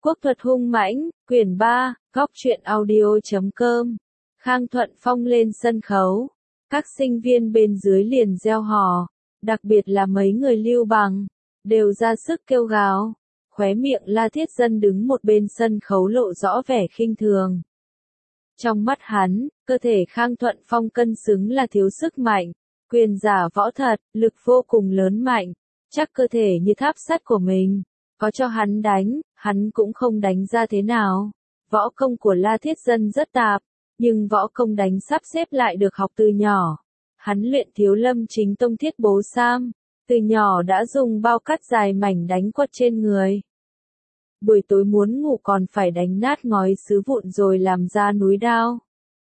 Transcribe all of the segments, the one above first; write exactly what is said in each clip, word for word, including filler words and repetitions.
Quốc thuật hung mãnh, quyển ba, góc truyện audio chấm com. Khang Thuận Phong lên sân khấu. Các sinh viên bên dưới liền reo hò, đặc biệt là mấy người Lưu Bằng, đều ra sức kêu gào. Khóe miệng La Thiết Dân đứng một bên sân khấu lộ rõ vẻ khinh thường. Trong mắt hắn, cơ thể Khang Thuận Phong cân xứng là thiếu sức mạnh, quyền giả võ thật, lực vô cùng lớn mạnh, chắc cơ thể như tháp sắt của mình. Có cho hắn đánh, hắn cũng không đánh ra thế nào. Võ công của La Thiết Dân rất tạp, nhưng võ công đánh sắp xếp lại được học từ nhỏ. Hắn luyện Thiếu Lâm Chính Tông Thiết Bố Sam, từ nhỏ đã dùng bao cắt dài mảnh đánh quất trên người. Buổi tối muốn ngủ còn phải đánh nát ngói sứ vụn rồi làm ra núi đao.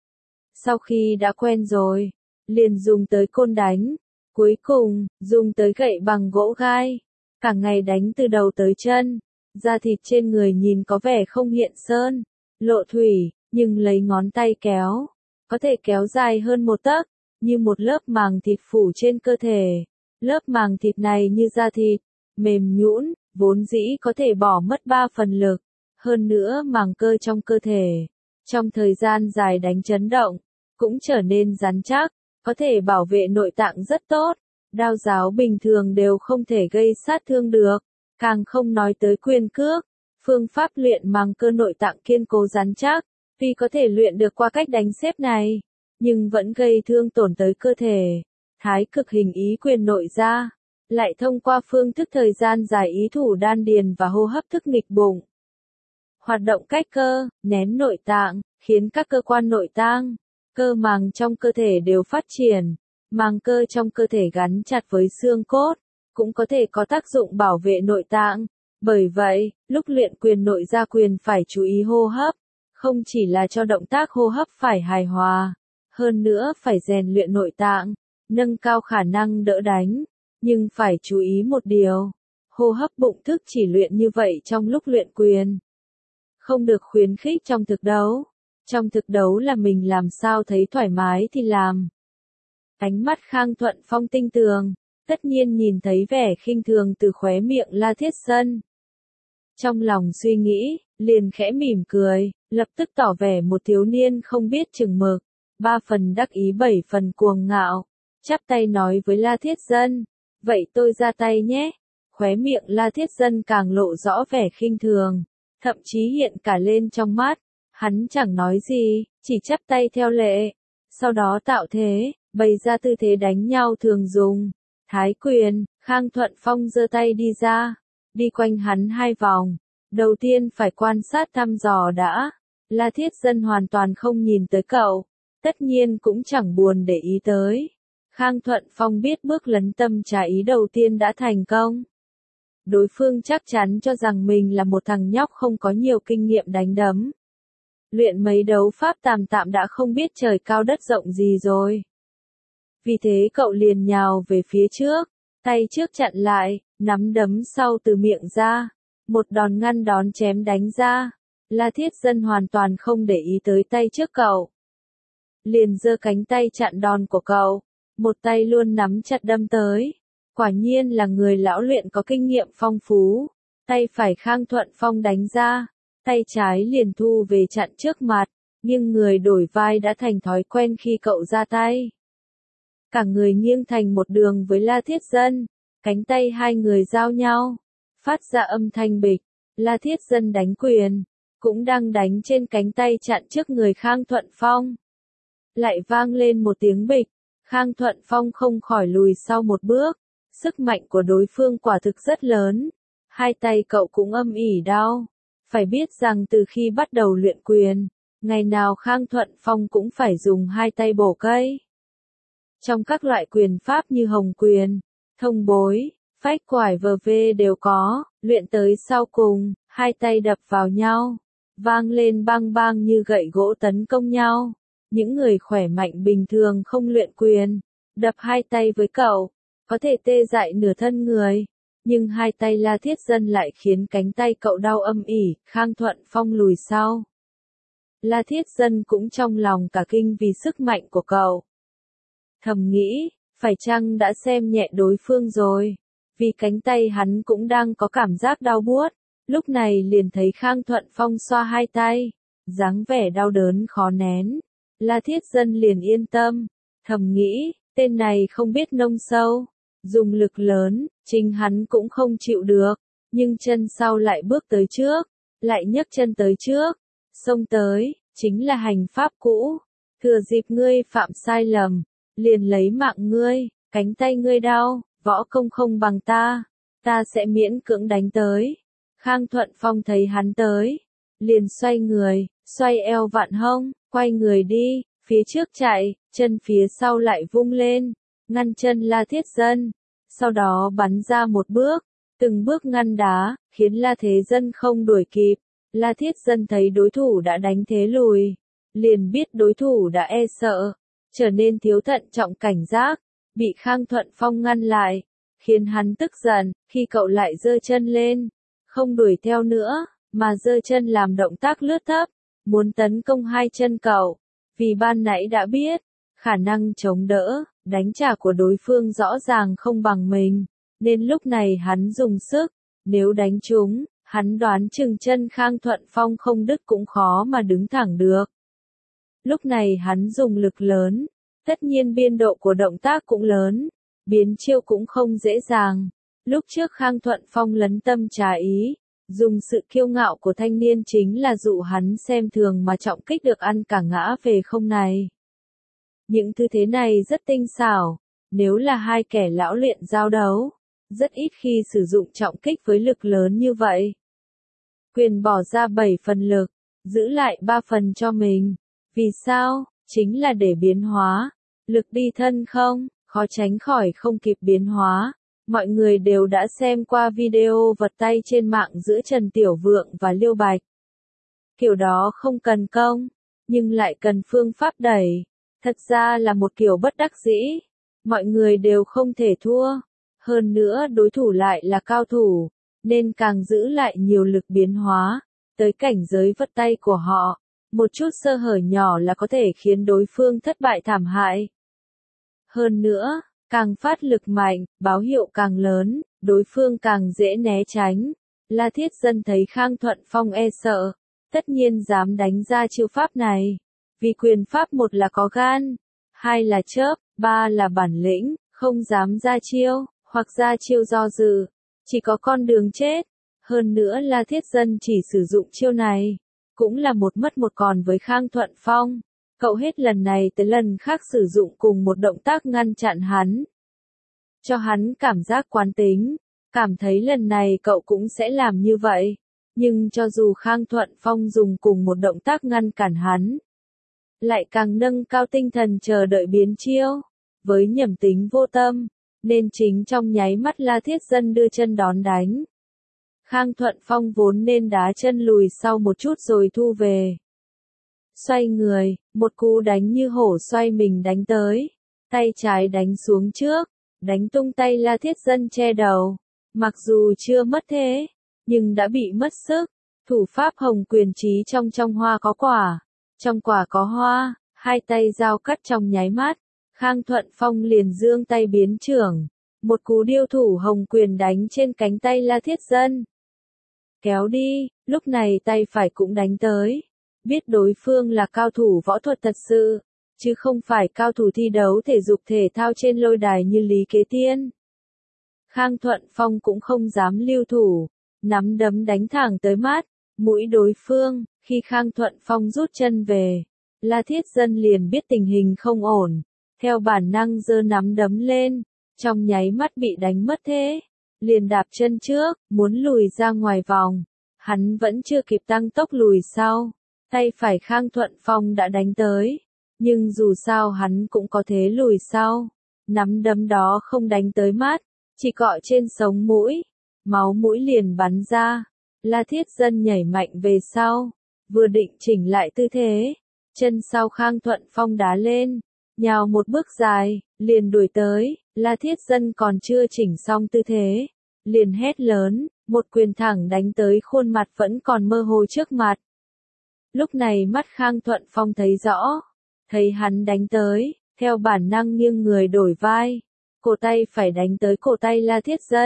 Sau khi đã quen rồi, liền dùng tới côn đánh, cuối cùng, dùng tới gậy bằng gỗ gai. Cả ngày đánh từ đầu tới chân, da thịt trên người nhìn có vẻ không hiện sơn, lộ thủy, nhưng lấy ngón tay kéo, có thể kéo dài hơn một tấc, như một lớp màng thịt phủ trên cơ thể. Lớp màng thịt này như da thịt, mềm nhũn, vốn dĩ có thể bỏ mất ba phần lực, hơn nữa màng cơ trong cơ thể, trong thời gian dài đánh chấn động, cũng trở nên rắn chắc, có thể bảo vệ nội tạng rất tốt. Đao giáo bình thường đều không thể gây sát thương được, càng không nói tới quyền cước. Phương pháp luyện màng cơ nội tạng kiên cố rắn chắc, tuy có thể luyện được qua cách đánh xếp này, nhưng vẫn gây thương tổn tới cơ thể. Thái cực hình ý quyền nội ra, lại thông qua phương thức thời gian dài ý thủ đan điền và hô hấp thức nghịch bụng. Hoạt động cách cơ, nén nội tạng, khiến các cơ quan nội tạng, cơ màng trong cơ thể đều phát triển. Màng cơ trong cơ thể gắn chặt với xương cốt, cũng có thể có tác dụng bảo vệ nội tạng. Bởi vậy, lúc luyện quyền nội gia quyền phải chú ý hô hấp, không chỉ là cho động tác hô hấp phải hài hòa, hơn nữa phải rèn luyện nội tạng, nâng cao khả năng đỡ đánh. Nhưng phải chú ý một điều, hô hấp bụng thức chỉ luyện như vậy trong lúc luyện quyền, không được khuyến khích trong thực đấu. Trong thực đấu là mình làm sao thấy thoải mái thì làm. Ánh mắt Khang Thuận Phong tinh tường, tất nhiên nhìn thấy vẻ khinh thường từ khóe miệng La Thiết Dân. Trong lòng suy nghĩ, liền khẽ mỉm cười, lập tức tỏ vẻ một thiếu niên không biết chừng mực, ba phần đắc ý bảy phần cuồng ngạo, chắp tay nói với La Thiết Dân, vậy tôi ra tay nhé. Khóe miệng La Thiết Dân càng lộ rõ vẻ khinh thường, thậm chí hiện cả lên trong mắt, hắn chẳng nói gì, chỉ chắp tay theo lệ, sau đó tạo thế. Bày ra tư thế đánh nhau thường dùng. Thái quyền, Khang Thuận Phong giơ tay đi ra, đi quanh hắn hai vòng. Đầu tiên phải quan sát thăm dò đã. La Thiết Dân hoàn toàn không nhìn tới cậu, tất nhiên cũng chẳng buồn để ý tới. Khang Thuận Phong biết bước lấn tâm trà ý đầu tiên đã thành công. Đối phương chắc chắn cho rằng mình là một thằng nhóc không có nhiều kinh nghiệm đánh đấm. Luyện mấy đấu pháp tạm tạm đã không biết trời cao đất rộng gì rồi. Vì thế cậu liền nhào về phía trước, tay trước chặn lại, nắm đấm sau từ miệng ra, một đòn ngăn đón chém đánh ra. La Thiết Dân hoàn toàn không để ý tới tay trước cậu. Liền giơ cánh tay chặn đòn của cậu, một tay luôn nắm chặt đâm tới. Quả nhiên là người lão luyện có kinh nghiệm phong phú. Tay phải Khang Thuận Phong đánh ra, tay trái liền thu về chặn trước mặt, nhưng người đổi vai đã thành thói quen khi cậu ra tay. Cả người nghiêng thành một đường với La Thiết Dân, cánh tay hai người giao nhau, phát ra âm thanh bịch. La Thiết Dân đánh quyền, cũng đang đánh trên cánh tay chặn trước người Khang Thuận Phong. Lại vang lên một tiếng bịch, Khang Thuận Phong không khỏi lùi sau một bước, sức mạnh của đối phương quả thực rất lớn, hai tay cậu cũng âm ỉ đau. Phải biết rằng từ khi bắt đầu luyện quyền, ngày nào Khang Thuận Phong cũng phải dùng hai tay bổ cây. Trong các loại quyền pháp như hồng quyền, thông bối, phách quải vờ vê đều có, luyện tới sau cùng, hai tay đập vào nhau, vang lên bang bang như gậy gỗ tấn công nhau. Những người khỏe mạnh bình thường không luyện quyền, đập hai tay với cậu, có thể tê dại nửa thân người, nhưng hai tay La Thiết Dân lại khiến cánh tay cậu đau âm ỉ. Khang Thuận Phong lùi sau. La Thiết Dân cũng trong lòng cả kinh vì sức mạnh của cậu. Thầm nghĩ, phải chăng đã xem nhẹ đối phương rồi, vì cánh tay hắn cũng đang có cảm giác đau buốt, Lúc này liền thấy Khang Thuận Phong xoa hai tay, dáng vẻ đau đớn khó nén. La Thiết Dân liền yên tâm, thầm nghĩ, tên này không biết nông sâu, dùng lực lớn, chính hắn cũng không chịu được, nhưng chân sau lại bước tới trước, lại nhấc chân tới trước, xông tới, chính là hành pháp cũ, thừa dịp ngươi phạm sai lầm, liền lấy mạng ngươi, cánh tay ngươi đau, võ công không bằng ta, ta sẽ miễn cưỡng đánh tới. Khang Thuận Phong thấy hắn tới, liền xoay người, xoay eo vặn hông, quay người đi, phía trước chạy, chân phía sau lại vung lên, ngăn chân La Thiết Dân, sau đó bắn ra một bước, từng bước ngăn đá, khiến La Thế Dân không đuổi kịp. La Thiết Dân thấy đối thủ đã đánh thế lùi, liền biết đối thủ đã e sợ, trở nên thiếu thận trọng cảnh giác, bị Khang Thuận Phong ngăn lại, khiến hắn tức giận, khi cậu lại giơ chân lên, không đuổi theo nữa, mà giơ chân làm động tác lướt thấp, muốn tấn công hai chân cậu, vì ban nãy đã biết, khả năng chống đỡ, đánh trả của đối phương rõ ràng không bằng mình, nên lúc này hắn dùng sức, nếu đánh trúng, hắn đoán chừng chân Khang Thuận Phong không đứt cũng khó mà đứng thẳng được. Lúc này hắn dùng lực lớn, tất nhiên biên độ của động tác cũng lớn, biến chiêu cũng không dễ dàng. Lúc trước Khang Thuận Phong lấn tâm trá ý, dùng sự kiêu ngạo của thanh niên chính là dụ hắn xem thường mà trọng kích được ăn cả ngã về không này. Những thứ thế này rất tinh xảo, nếu là hai kẻ lão luyện giao đấu, rất ít khi sử dụng trọng kích với lực lớn như vậy. Quyền bỏ ra bảy phần lực, giữ lại ba phần cho mình. Vì sao? Chính là để biến hóa. Lực đi thân không, khó tránh khỏi không kịp biến hóa. Mọi người đều đã xem qua video vật tay trên mạng giữa Trần Tiểu Vượng và Liêu Bạch. Kiểu đó không cần công, nhưng lại cần phương pháp đẩy. Thật ra là một kiểu bất đắc dĩ. Mọi người đều không thể thua. Hơn nữa đối thủ lại là cao thủ, nên càng giữ lại nhiều lực biến hóa, tới cảnh giới vật tay của họ. Một chút sơ hở nhỏ là có thể khiến đối phương thất bại thảm hại. Hơn nữa, càng phát lực mạnh, báo hiệu càng lớn, đối phương càng dễ né tránh. La Thiết Dân thấy Khang Thuận Phong e sợ, tất nhiên dám đánh ra chiêu pháp này. Vì quyền pháp một là có gan, hai là chớp, ba là bản lĩnh, không dám ra chiêu, hoặc ra chiêu do dự, chỉ có con đường chết. Hơn nữa La Thiết Dân chỉ sử dụng chiêu này, cũng là một mất một còn với Khang Thuận Phong. Cậu hết lần này tới lần khác sử dụng cùng một động tác ngăn chặn hắn. Cho hắn cảm giác quán tính, cảm thấy lần này cậu cũng sẽ làm như vậy. Nhưng cho dù Khang Thuận Phong dùng cùng một động tác ngăn cản hắn, lại càng nâng cao tinh thần chờ đợi biến chiêu, với nhầm tính vô tâm, nên chính trong nháy mắt La Thiết Dân đưa chân đón đánh. Khang Thuận Phong vốn nên đá chân lùi sau một chút rồi thu về. Xoay người, một cú đánh như hổ xoay mình đánh tới, tay trái đánh xuống trước, đánh tung tay La Thiết Dân che đầu. Mặc dù chưa mất thế, nhưng đã bị mất sức. Thủ pháp hồng quyền trí trong trong hoa có quả, trong quả có hoa, hai tay giao cắt trong nháy mắt. Khang Thuận Phong liền giương tay biến trưởng, một cú điêu thủ hồng quyền đánh trên cánh tay La Thiết Dân. Kéo đi, lúc này tay phải cũng đánh tới. Biết đối phương là cao thủ võ thuật thật sự, chứ không phải cao thủ thi đấu thể dục thể thao trên lôi đài như Lý Kế Tiên. Khang Thuận Phong cũng không dám lưu thủ, nắm đấm đánh thẳng tới mắt, mũi đối phương. Khi Khang Thuận Phong rút chân về, La Thiết Dân liền biết tình hình không ổn, theo bản năng giơ nắm đấm lên, trong nháy mắt bị đánh mất thế, liền đạp chân trước, muốn lùi ra ngoài vòng. Hắn vẫn chưa kịp tăng tốc lùi sau, tay phải Khang Thuận Phong đã đánh tới, nhưng dù sao hắn cũng có thế lùi sau. Nắm đấm đó không đánh tới mắt, chỉ cọ trên sống mũi, máu mũi liền bắn ra. La Thiết Dân nhảy mạnh về sau, vừa định chỉnh lại tư thế, chân sau Khang Thuận Phong đá lên, nhào một bước dài, liền đuổi tới. La Thiết Dân còn chưa chỉnh xong tư thế, liền hét lớn, một quyền thẳng đánh tới khuôn mặt vẫn còn mơ hồ trước mặt. Lúc này mắt Khang Thuận Phong thấy rõ, thấy hắn đánh tới, theo bản năng nghiêng người đổi vai, cổ tay phải đánh tới cổ tay La Thiết Dân,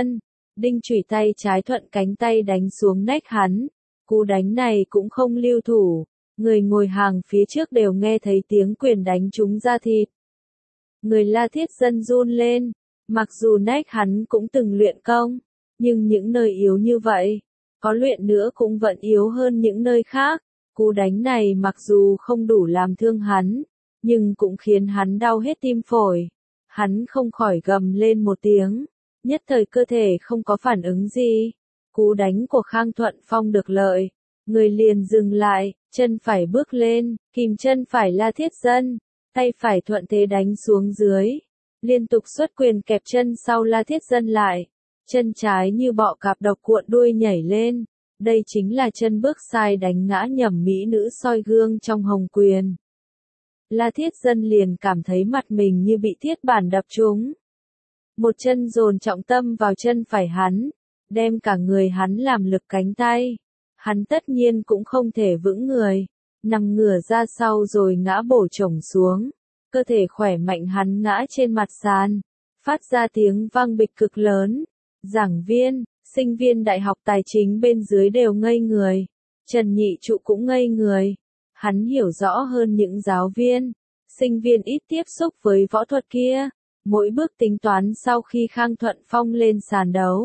đinh chủy tay trái thuận cánh tay đánh xuống nách hắn. Cú đánh này cũng không lưu thủ, người ngồi hàng phía trước đều nghe thấy tiếng quyền đánh trúng da thịt. Người La Thiết Dân run lên, mặc dù nách hắn cũng từng luyện công, nhưng những nơi yếu như vậy, có luyện nữa cũng vẫn yếu hơn những nơi khác. Cú đánh này mặc dù không đủ làm thương hắn, nhưng cũng khiến hắn đau hết tim phổi. Hắn không khỏi gầm lên một tiếng, nhất thời cơ thể không có phản ứng gì. Cú đánh của Khang Thuận Phong được lợi, người liền dừng lại, chân phải bước lên, kìm chân phải La Thiết Dân, tay phải thuận thế đánh xuống dưới, liên tục xuất quyền kẹp chân sau La Thiết Dân lại, chân trái như bọ cạp độc cuộn đuôi nhảy lên. Đây chính là chân bước sai đánh ngã nhầm mỹ nữ soi gương trong Hồng Quyền. La Thiết Dân liền cảm thấy mặt mình như bị thiết bản đập trúng. Một chân dồn trọng tâm vào chân phải hắn, đem cả người hắn làm lực cánh tay. Hắn tất nhiên cũng không thể vững người, nằm ngửa ra sau rồi ngã bổ chổng xuống. Cơ thể khỏe mạnh hắn ngã trên mặt sàn, phát ra tiếng vang bịch cực lớn. Giảng viên, sinh viên đại học tài chính bên dưới đều ngây người. Trần Nhị Trụ cũng ngây người. Hắn hiểu rõ hơn những giáo viên, sinh viên ít tiếp xúc với võ thuật kia. Mỗi bước tính toán sau khi Khang Thuận Phong lên sàn đấu.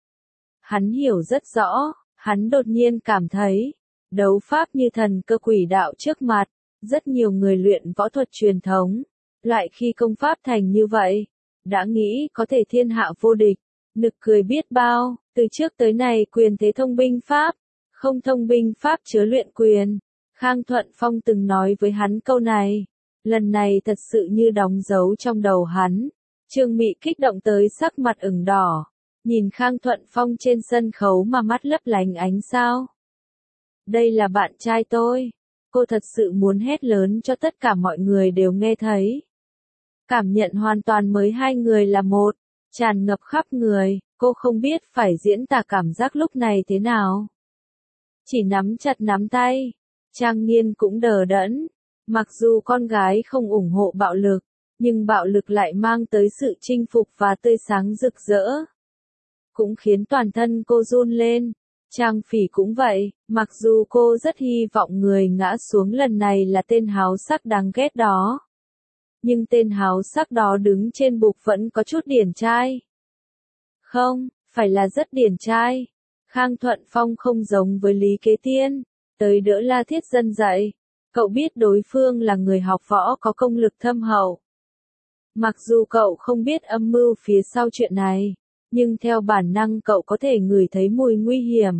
Hắn hiểu rất rõ, hắn đột nhiên cảm thấy, đấu pháp như thần cơ quỷ đạo trước mặt. Rất nhiều người luyện võ thuật truyền thống, lại khi công pháp thành như vậy, đã nghĩ có thể thiên hạ vô địch. Nực cười biết bao, từ trước tới nay quyền thế thông binh pháp, không thông binh pháp chớ luyện quyền. Khang Thuận Phong từng nói với hắn câu này, lần này thật sự như đóng dấu trong đầu hắn. Trương Mị kích động tới sắc mặt ửng đỏ, nhìn Khang Thuận Phong trên sân khấu mà mắt lấp lánh ánh sao. Đây là bạn trai tôi, cô thật sự muốn hét lớn cho tất cả mọi người đều nghe thấy. Cảm nhận hoàn toàn mới hai người là một, tràn ngập khắp người, cô không biết phải diễn tả cảm giác lúc này thế nào. Chỉ nắm chặt nắm tay, Trang Nghiên cũng đờ đẫn, mặc dù con gái không ủng hộ bạo lực, nhưng bạo lực lại mang tới sự chinh phục và tươi sáng rực rỡ. Cũng khiến toàn thân cô run lên. Trang Phỉ cũng vậy, mặc dù cô rất hy vọng người ngã xuống lần này là tên háo sắc đáng ghét đó. Nhưng tên háo sắc đó đứng trên bục vẫn có chút điển trai. Không, phải là rất điển trai. Khang Thuận Phong không giống với Lý Kế Tiên, tới đỡ La Thiết Dân dậy. Cậu biết đối phương là người học võ có công lực thâm hậu. Mặc dù cậu không biết âm mưu phía sau chuyện này, nhưng theo bản năng cậu có thể ngửi thấy mùi nguy hiểm.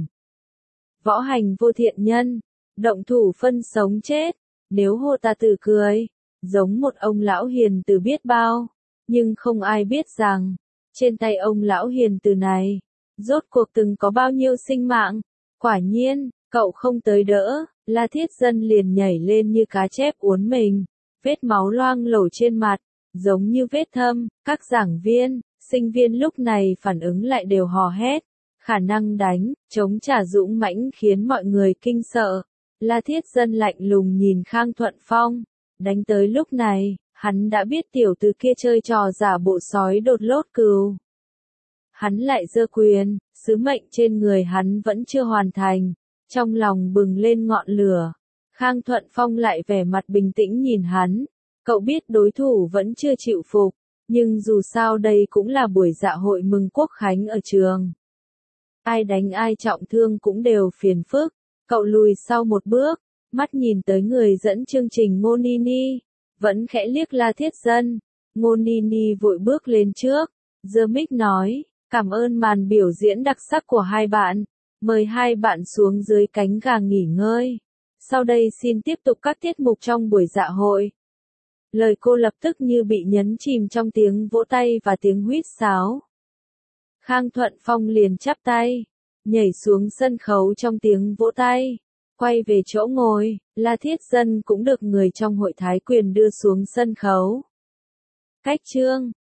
Võ hành vô thiện nhân, động thủ phân sống chết, nếu Hồ Ta Tử cười, giống một ông lão hiền từ biết bao, nhưng không ai biết rằng, trên tay ông lão hiền từ này, rốt cuộc từng có bao nhiêu sinh mạng. Quả nhiên, cậu không tới đỡ, La Thiết Dân liền nhảy lên như cá chép uốn mình, vết máu loang lổ trên mặt, giống như vết thâm. Các giảng viên, sinh viên lúc này phản ứng lại đều hò hét, khả năng đánh, chống trả dũng mãnh khiến mọi người kinh sợ. La Thiết Dân lạnh lùng nhìn Khang Thuận Phong, đánh tới lúc này, hắn đã biết tiểu tử kia chơi trò giả bộ sói đột lốt cừu. Hắn lại giơ quyền, sứ mệnh trên người hắn vẫn chưa hoàn thành, trong lòng bừng lên ngọn lửa. Khang Thuận Phong lại vẻ mặt bình tĩnh nhìn hắn, cậu biết đối thủ vẫn chưa chịu phục, nhưng dù sao đây cũng là buổi dạ hội mừng quốc khánh ở trường. Ai đánh ai trọng thương cũng đều phiền phức, cậu lùi sau một bước, mắt nhìn tới người dẫn chương trình Ngô Nini, vẫn khẽ liếc La Thiết Dân. Ngô Nini vội bước lên trước, giơ mic nói, cảm ơn màn biểu diễn đặc sắc của hai bạn, mời hai bạn xuống dưới cánh gà nghỉ ngơi. Sau đây xin tiếp tục các tiết mục trong buổi dạ hội. Lời cô lập tức như bị nhấn chìm trong tiếng vỗ tay và tiếng huýt sáo. Khang Thuận Phong liền chắp tay, nhảy xuống sân khấu trong tiếng vỗ tay, quay về chỗ ngồi. La Thiết Dân cũng được người trong hội Thái Quyền đưa xuống sân khấu. Cách chương